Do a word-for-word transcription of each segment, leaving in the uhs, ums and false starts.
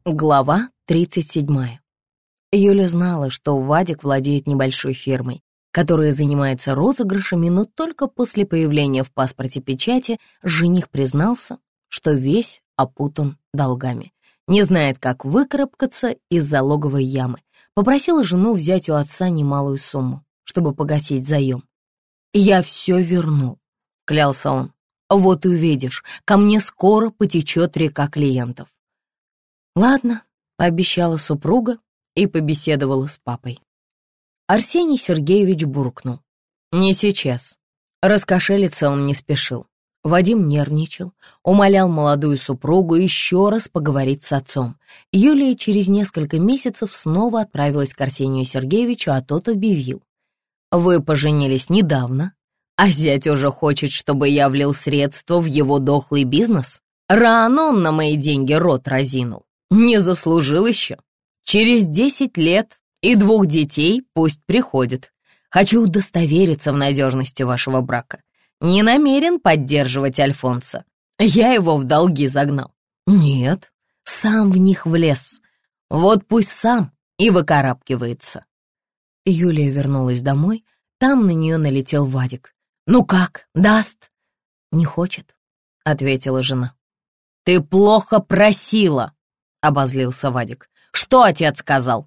Глава тридцать седьмая. Юля знала, что Вадик владеет небольшой фирмой, которая занимается розыгрышами, но только после появления в паспорте печати жених признался, что весь опутан долгами. Не знает, как выкарабкаться из залоговой ямы. Попросила жену взять у отца немалую сумму, чтобы погасить заем. «Я все верну», — клялся он. «Вот увидишь, ко мне скоро потечет река клиентов». «Ладно», — пообещала супруга и побеседовала с папой. Арсений Сергеевич буркнул. «Не сейчас». Раскошелиться он не спешил. Вадим нервничал, умолял молодую супругу еще раз поговорить с отцом. Юлия через несколько месяцев снова отправилась к Арсению Сергеевичу, а тот объявил. «Вы поженились недавно, а зять уже хочет, чтобы я влил средства в его дохлый бизнес? Рано он на мои деньги рот разинул. Не заслужил еще. Через десять лет и двух детей пусть приходит. Хочу удостовериться в надежности вашего брака. Не намерен поддерживать Альфонса. Я его в долги загнал. Нет, сам в них влез. Вот пусть сам и выкарабкивается». Юлия вернулась домой. Там на нее налетел Вадик. «Ну как, даст?» «Не хочет», — ответила жена. «Ты плохо просила», — обозлился Вадик. «Что отец сказал?»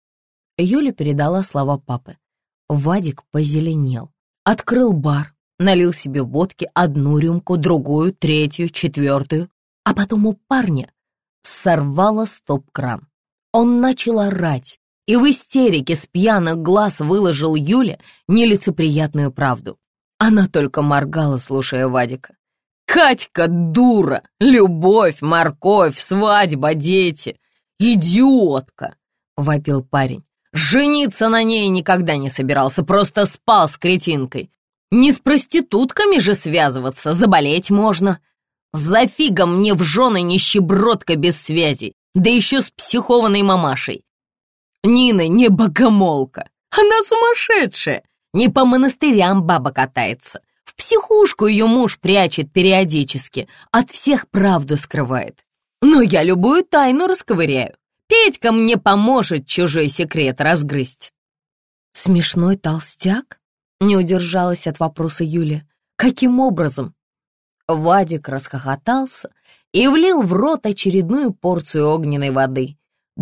Юля передала слова папы. Вадик позеленел. Открыл бар, налил себе водки, одну рюмку, другую, третью, четвертую. А потом у парня сорвало стоп-кран. Он начал орать и в истерике с пьяных глаз выложил Юле нелицеприятную правду. Она только моргала, слушая Вадика. «Катька дура! Любовь, морковь, свадьба, дети! Идиотка!» — вопил парень. «Жениться на ней никогда не собирался, просто спал с кретинкой. Не с проститутками же связываться, заболеть можно. За фигом мне в жены нищебродка без связей, да еще с психованной мамашей. Нина не богомолка, она сумасшедшая, не по монастырям баба катается. В психушку ее муж прячет периодически, от всех правду скрывает. Но я любую тайну расковыряю. Петька мне поможет чужой секрет разгрызть». «Смешной толстяк?» — не удержалась от вопроса Юля. «Каким образом?» Вадик расхохотался и влил в рот очередную порцию огненной воды.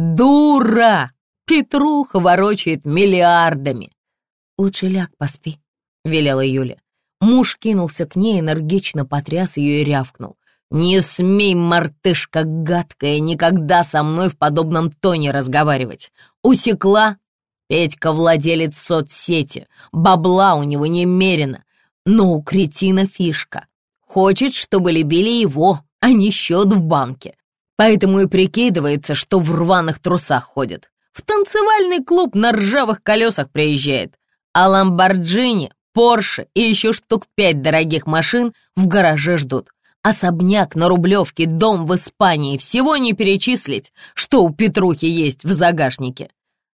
«Дура! Петруха ворочает миллиардами!» «Лучше ляг, поспи», — велела Юля. Муж кинулся к ней, энергично потряс ее и рявкнул. «Не смей, мартышка гадкая, никогда со мной в подобном тоне разговаривать. Усекла? Петька владелец соцсети, бабла у него немерено, но у кретина фишка. Хочет, чтобы любили его, а не счет в банке. Поэтому и прикидывается, что в рваных трусах ходит. В танцевальный клуб на ржавых колесах приезжает, а Ламборджини, Порше и еще штук пять дорогих машин в гараже ждут. Особняк на Рублевке, дом в Испании, всего не перечислить, что у Петрухи есть в загашнике».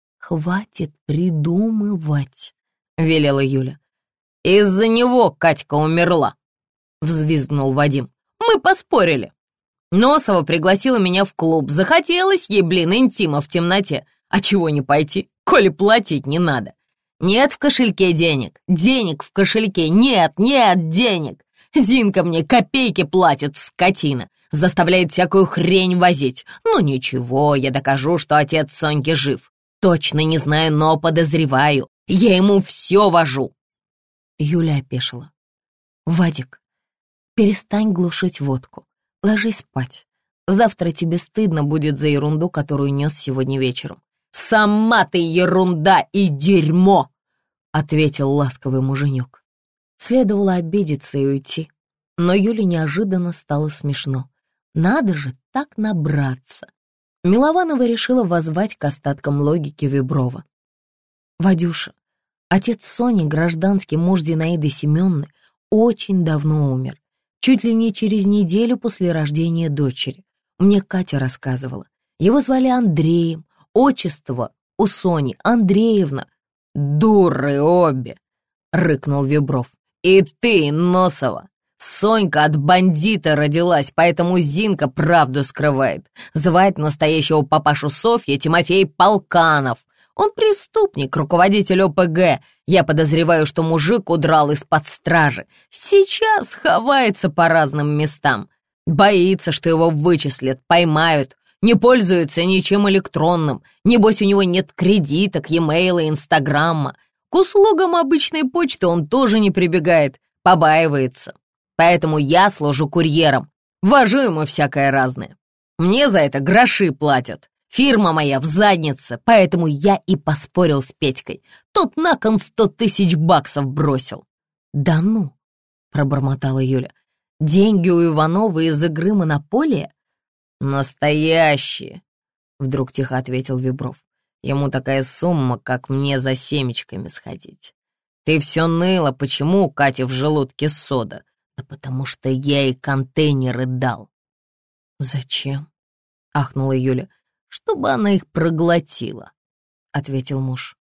«Хватит придумывать», — велела Юля. «Из-за него Катька умерла», — взвизгнул Вадим. «Мы поспорили. Носова пригласила меня в клуб. Захотелось ей, блин, интима в темноте. А чего не пойти, коли платить не надо? Нет в кошельке денег, денег в кошельке, нет, нет денег. Зинка мне копейки платит, скотина, заставляет всякую хрень возить. Ну ничего, я докажу, что отец Соньки жив. Точно не знаю, но подозреваю, я ему все вожу». Юля опешила. «Вадик, перестань глушить водку, ложись спать. Завтра тебе стыдно будет за ерунду, которую нес сегодня вечером». «Сама ты ерунда и дерьмо!» — ответил ласковый муженек. Следовало обидеться и уйти, но Юле неожиданно стало смешно. Надо же так набраться. Милованова решила воззвать к остаткам логики Виброва. «Вадюша, отец Сони, гражданский муж Зинаиды Семеновны, очень давно умер. Чуть ли не через неделю после рождения дочери. Мне Катя рассказывала. Его звали Андреем, отчество у Сони Андреевна». «Дуры обе!» — рыкнул Вибров. «И ты, Носова, Сонька от бандита родилась, поэтому Зинка правду скрывает. Звать настоящего папашу Софьи Тимофей Полканов. Он преступник, руководитель О П Г. Я подозреваю, что мужик удрал из-под стражи. Сейчас ховается по разным местам. Боится, что его вычислят, поймают. Не пользуется ничем электронным. Небось, у него нет кредиток, e-mail, инстаграма. К услугам обычной почты он тоже не прибегает, побаивается. Поэтому я служу курьером. Вожу ему всякое разное. Мне за это гроши платят. Фирма моя в заднице, поэтому я и поспорил с Петькой. Тот на кон сто тысяч баксов бросил. «Да ну!» — пробормотала Юля. «Деньги у Иванова из игры «Монополия»?» «Настоящие!» — вдруг тихо ответил Вибров. «Ему такая сумма, как мне за семечками сходить. Ты все ныла, почему у Кати в желудке сода? Да потому что я ей контейнеры дал». «Зачем?» — ахнула Юля. «Чтобы она их проглотила», — ответил муж.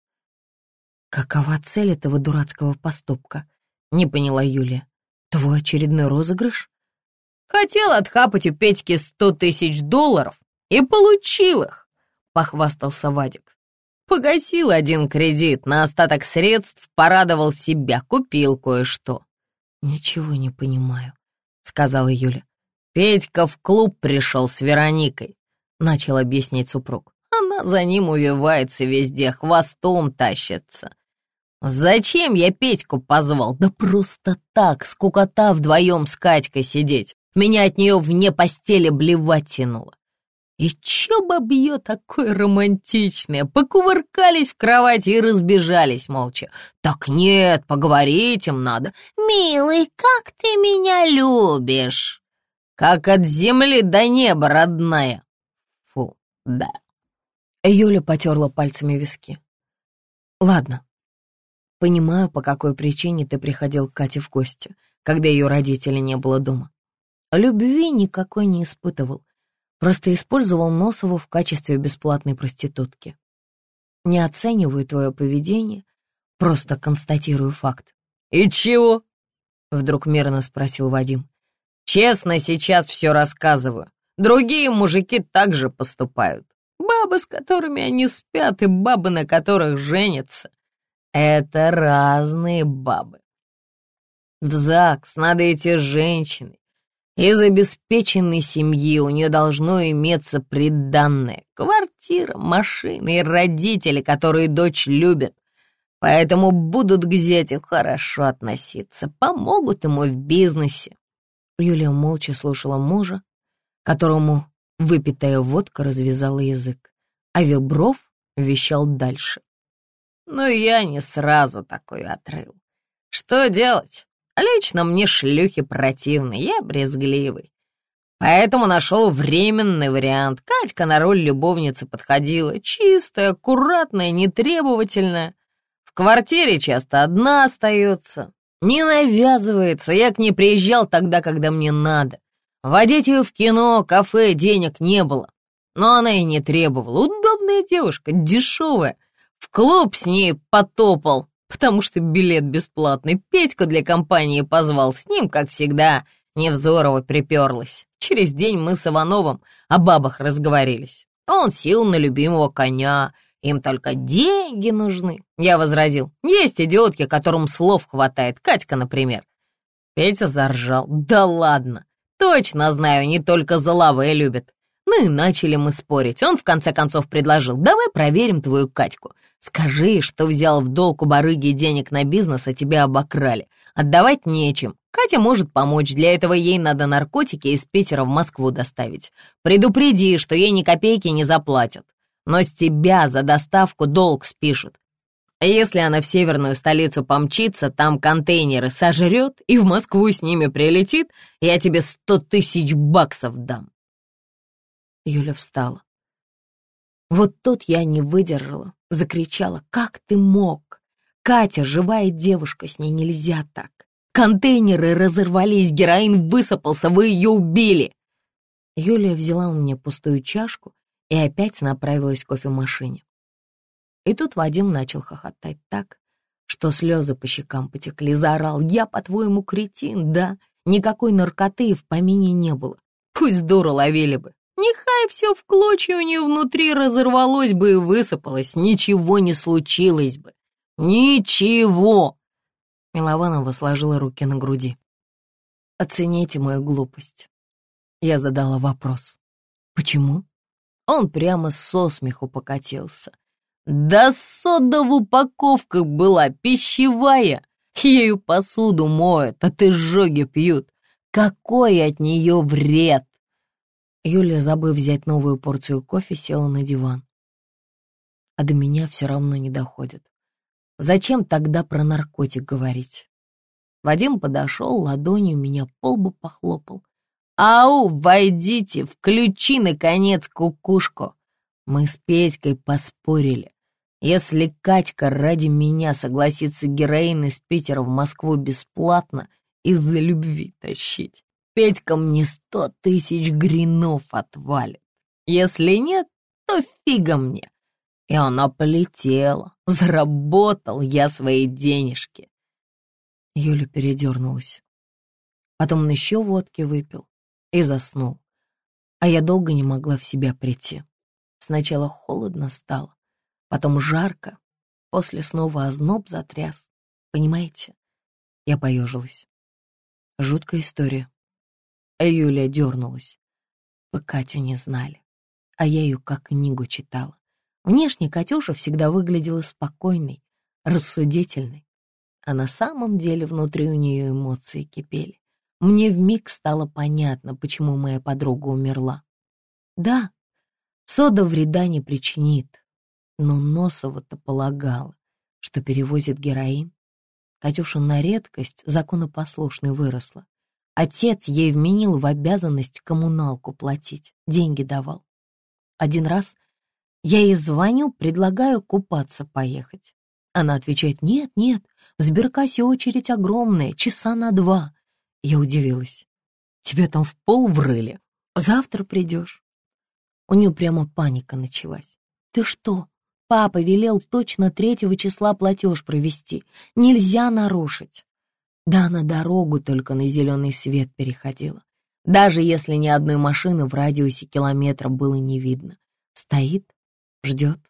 «Какова цель этого дурацкого поступка?» — не поняла Юлия. «Твой очередной розыгрыш?» «Хотел отхапать у Петьки сто тысяч долларов и получил их», — похвастался Вадик. «Погасил один кредит, на остаток средств порадовал себя, купил кое-что». «Ничего не понимаю», — сказала Юля. «Петька в клуб пришел с Вероникой», — начал объяснять супруг. «Она за ним увивается везде, хвостом тащится. Зачем я Петьку позвал? Да просто так, скукота вдвоем с Катькой сидеть. Меня от нее вне постели блевать тянуло. И чё бабье такое романтичное? Покувыркались в кровати и разбежались молча. Так нет, поговорить им надо. Милый, как ты меня любишь? Как от земли до неба, родная. Фу, да». Юля потерла пальцами виски. «Ладно, понимаю, по какой причине ты приходил к Кате в гости, когда ее родителей не было дома. Любви никакой не испытывал, просто использовал Носову в качестве бесплатной проститутки. Не оцениваю твое поведение, просто констатирую факт». «И чего?» — вдруг мирно спросил Вадим. «Честно сейчас все рассказываю. Другие мужики так же поступают. Бабы, с которыми они спят, и бабы, на которых женятся — это разные бабы. В ЗАГС надо идти с женщиной. Из обеспеченной семьи у нее должно иметься приданное: квартира, машина и родители, которые дочь любят. Поэтому будут к зятю хорошо относиться, помогут ему в бизнесе». Юлия молча слушала мужа, которому выпитая водка развязала язык, а Вибров вещал дальше. «Ну, я не сразу такой отрыл. Что делать? Лично мне шлюхи противны, я брезгливый. Поэтому нашел временный вариант. Катька на роль любовницы подходила. Чистая, аккуратная, нетребовательная. В квартире часто одна остается. Не навязывается. Я к ней приезжал тогда, когда мне надо. Водить ее в кино, кафе денег не было. Но она и не требовала. Удобная девушка, дешевая. В клуб с ней потопал, потому что билет бесплатный. Петьку для компании позвал. С ним, как всегда, Невзорова приперлась. Через день мы с Ивановым о бабах разговорились. Он сел на любимого коня. Им только деньги нужны. Я возразил: есть идиотки, которым слов хватает. Катька, например. Петя заржал. Да ладно. Точно знаю, не только за лавэ любят. Ну и начали мы спорить. Он в конце концов предложил: давай проверим твою Катьку. Скажи, что взял в долг у барыги денег на бизнес, а тебя обокрали. Отдавать нечем. Катя может помочь. Для этого ей надо наркотики из Питера в Москву доставить. Предупреди, что ей ни копейки не заплатят. Но с тебя за доставку долг спишут. Если она в северную столицу помчится, там контейнеры сожрет и в Москву с ними прилетит, я тебе сто тысяч баксов дам». Юля встала. Вот тут я не выдержала, закричала: «Как ты мог? Катя живая девушка, с ней нельзя так. Контейнеры разорвались, героин высыпался, вы ее убили». Юлия взяла у меня пустую чашку и опять направилась к кофемашине. И тут Вадим начал хохотать так, что слезы по щекам потекли, заорал: «Я, по-твоему, кретин, да? Никакой наркоты и в помине не было. Пусть дуру ловили бы. Нехай все в клочья у нее внутри разорвалось бы и высыпалось, ничего не случилось бы. Ничего!» Милованова сложила руки на груди. «Оцените мою глупость». Я задала вопрос. «Почему?» Он прямо со смеху покатился. «Да сода в упаковках была пищевая. Ею посуду моют, от изжоги пьют. Какой от нее вред!» Юля, забыв взять новую порцию кофе, села на диван. А до меня все равно не доходит. Зачем тогда про наркотик говорить? Вадим подошел, ладонью меня по лбу похлопал. «Ау, войдите, включи, наконец, кукушку!» Мы с Петькой поспорили. Если Катька ради меня согласится героин из Питера в Москву бесплатно из-за любви тащить, Петька мне сто тысяч гринов отвалит. Если нет, то фига мне. И она полетела. Заработал я свои денежки. Юля передернулась. Потом он еще водки выпил и заснул. А я долго не могла в себя прийти. Сначала холодно стало, потом жарко, после снова озноб затряс. Понимаете? Я поежилась. Жуткая история. А Юля дернулась. Вы Катю не знали, а я ее как книгу читала. Внешне Катюша всегда выглядела спокойной, рассудительной, а на самом деле внутри у нее эмоции кипели. Мне вмиг стало понятно, почему моя подруга умерла. Да, сода вреда не причинит, но Носова-то полагала, что перевозит героин. Катюша на редкость законопослушной выросла. Отец ей вменил в обязанность коммуналку платить, деньги давал. Один раз я ей звоню, предлагаю купаться поехать. Она отвечает: «Нет, нет, в сберкассе очередь огромная, часа на два». Я удивилась. «Тебя там в пол врыли. Завтра придешь». У нее прямо паника началась. «Ты что? Папа велел точно третьего числа платеж провести. Нельзя нарушить». Да, на дорогу только на зеленый свет переходила. Даже если ни одной машины в радиусе километра было не видно. Стоит, ждет.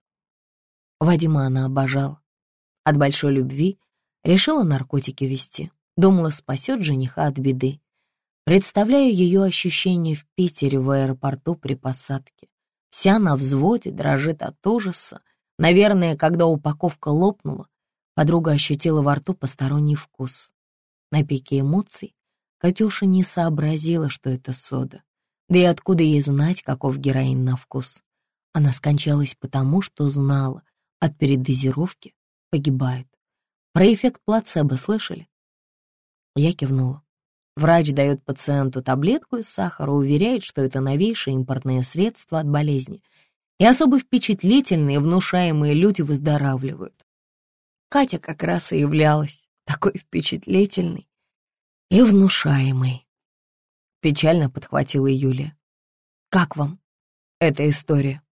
Вадима она обожала. От большой любви решила наркотики везти. Думала, спасет жениха от беды. Представляю ее ощущение в Питере в аэропорту при посадке. Вся на взводе, дрожит от ужаса. Наверное, когда упаковка лопнула, подруга ощутила во рту посторонний вкус. На пике эмоций Катюша не сообразила, что это сода. Да и откуда ей знать, каков героин на вкус? Она скончалась потому, что знала, от передозировки погибает. Про эффект плацебо слышали? Я кивнула. Врач дает пациенту таблетку из сахара, уверяет, что это новейшее импортное средство от болезни, и особо впечатлительные, внушаемые люди выздоравливают. Катя как раз и являлась такой впечатлительной и внушаемой. Печально подхватила Юлия. Как вам эта история?